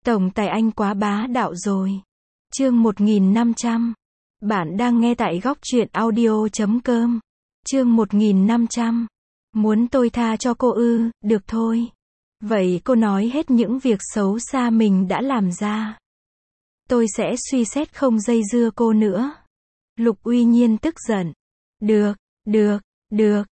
Tổng tài anh quá bá đạo rồi. Chương 1500. Bạn đang nghe tại góc truyện audio.com. Chương 1500. Muốn tôi tha cho cô ư, được thôi. Vậy cô nói hết những việc xấu xa mình đã làm ra. Tôi sẽ suy xét không dây dưa cô nữa. Lục Uy Nhiên tức giận. Được,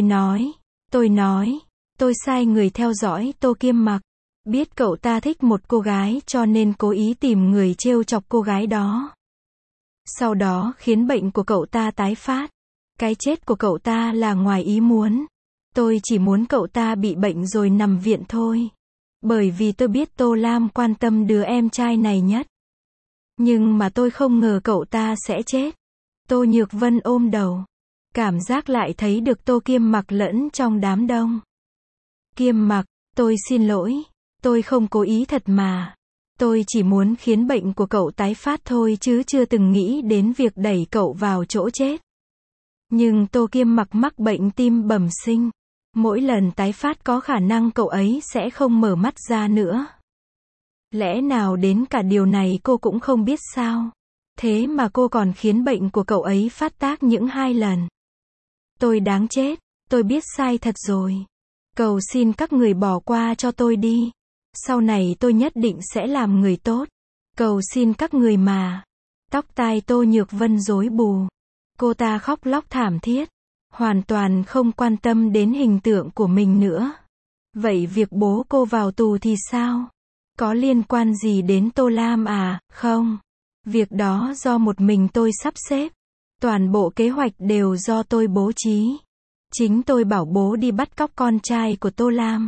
tôi sai người theo dõi Tô Kiêm Mặc. Biết cậu ta thích một cô gái cho nên cố ý tìm người trêu chọc cô gái đó. Sau đó khiến bệnh của cậu ta tái phát. Cái chết của cậu ta là ngoài ý muốn. Tôi chỉ muốn cậu ta bị bệnh rồi nằm viện thôi. Bởi vì tôi biết Tô Lam quan tâm đứa em trai này nhất. Nhưng mà tôi không ngờ cậu ta sẽ chết. Tô Nhược Vân ôm đầu. Cảm giác lại thấy được Tô Kiêm Mặc lẫn trong đám đông. Kiêm Mặc, tôi xin lỗi. Tôi không cố ý thật mà. Tôi chỉ muốn khiến bệnh của cậu tái phát thôi chứ chưa từng nghĩ đến việc đẩy cậu vào chỗ chết. Nhưng Tô Kiêm Mặc mắc bệnh tim bẩm sinh. Mỗi lần tái phát có khả năng cậu ấy sẽ không mở mắt ra nữa. Lẽ nào đến cả điều này cô cũng không biết sao? Thế mà cô còn khiến bệnh của cậu ấy phát tác những 2 lần. Tôi đáng chết, tôi biết sai thật rồi. Cầu xin các người bỏ qua cho tôi đi. Sau này tôi nhất định sẽ làm người tốt. Cầu xin các người mà. Tóc tai Tô Nhược Vân rối bù. Cô ta khóc lóc thảm thiết. Hoàn toàn không quan tâm đến hình tượng của mình nữa. Vậy việc bố cô vào tù thì sao? Có liên quan gì đến Tô Lam à? Không. Việc đó do một mình tôi sắp xếp. Toàn bộ kế hoạch đều do tôi bố trí. Chính tôi bảo bố đi bắt cóc con trai của Tô Lam.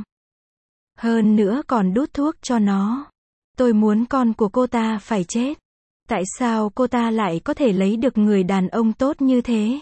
Hơn nữa còn đút thuốc cho nó. Tôi muốn con của cô ta phải chết. Tại sao cô ta lại có thể lấy được người đàn ông tốt như thế?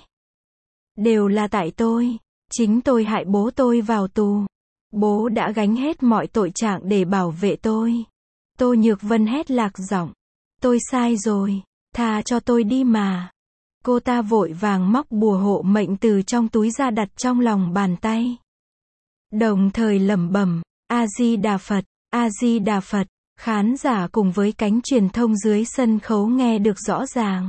Đều là tại tôi. Chính tôi hại bố tôi vào tù. Bố đã gánh hết mọi tội trạng để bảo vệ tôi. Tô Nhược Vân hét lạc giọng. Tôi sai rồi. Tha cho tôi đi mà. Cô ta vội vàng móc bùa hộ mệnh từ trong túi ra đặt trong lòng bàn tay. Đồng thời lẩm bẩm. A-di-đà Phật, A-di-đà Phật. Khán giả cùng với cánh truyền thông dưới sân khấu nghe được rõ ràng.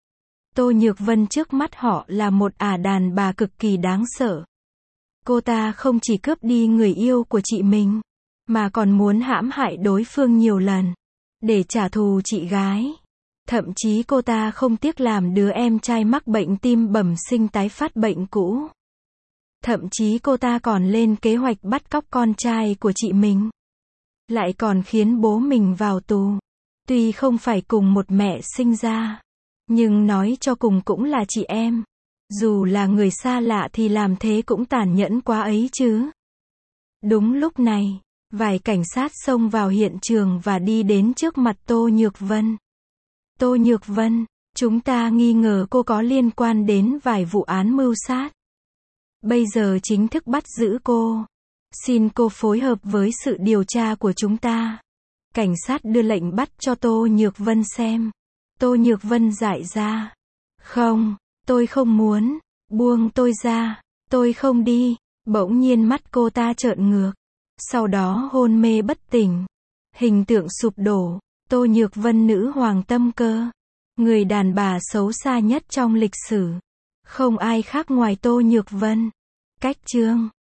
Tô Nhược Vân trước mắt họ là một đàn bà cực kỳ đáng sợ. Cô ta không chỉ cướp đi người yêu của chị mình, mà còn muốn hãm hại đối phương nhiều lần, để trả thù chị gái. Thậm chí cô ta không tiếc làm đứa em trai mắc bệnh tim bẩm sinh tái phát bệnh cũ. Thậm chí cô ta còn lên kế hoạch bắt cóc con trai của chị mình. Lại còn khiến bố mình vào tù. Tuy không phải cùng một mẹ sinh ra, nhưng nói cho cùng cũng là chị em. Dù là người xa lạ thì làm thế cũng tàn nhẫn quá ấy chứ. Đúng lúc này, vài cảnh sát xông vào hiện trường và đi đến trước mặt Tô Nhược Vân. Tô Nhược Vân, chúng ta nghi ngờ cô có liên quan đến vài vụ án mưu sát. Bây giờ chính thức bắt giữ cô. Xin cô phối hợp với sự điều tra của chúng ta. Cảnh sát đưa lệnh bắt cho Tô Nhược Vân xem. Tô Nhược Vân dại ra. Không, tôi không muốn. Buông tôi ra. Tôi không đi. Bỗng nhiên mắt cô ta trợn ngược. Sau đó hôn mê bất tỉnh. Hình tượng sụp đổ. Tô Nhược Vân nữ hoàng tâm cơ. Người đàn bà xấu xa nhất trong lịch sử. Không ai khác ngoài Tô Nhược Vân. Cách chương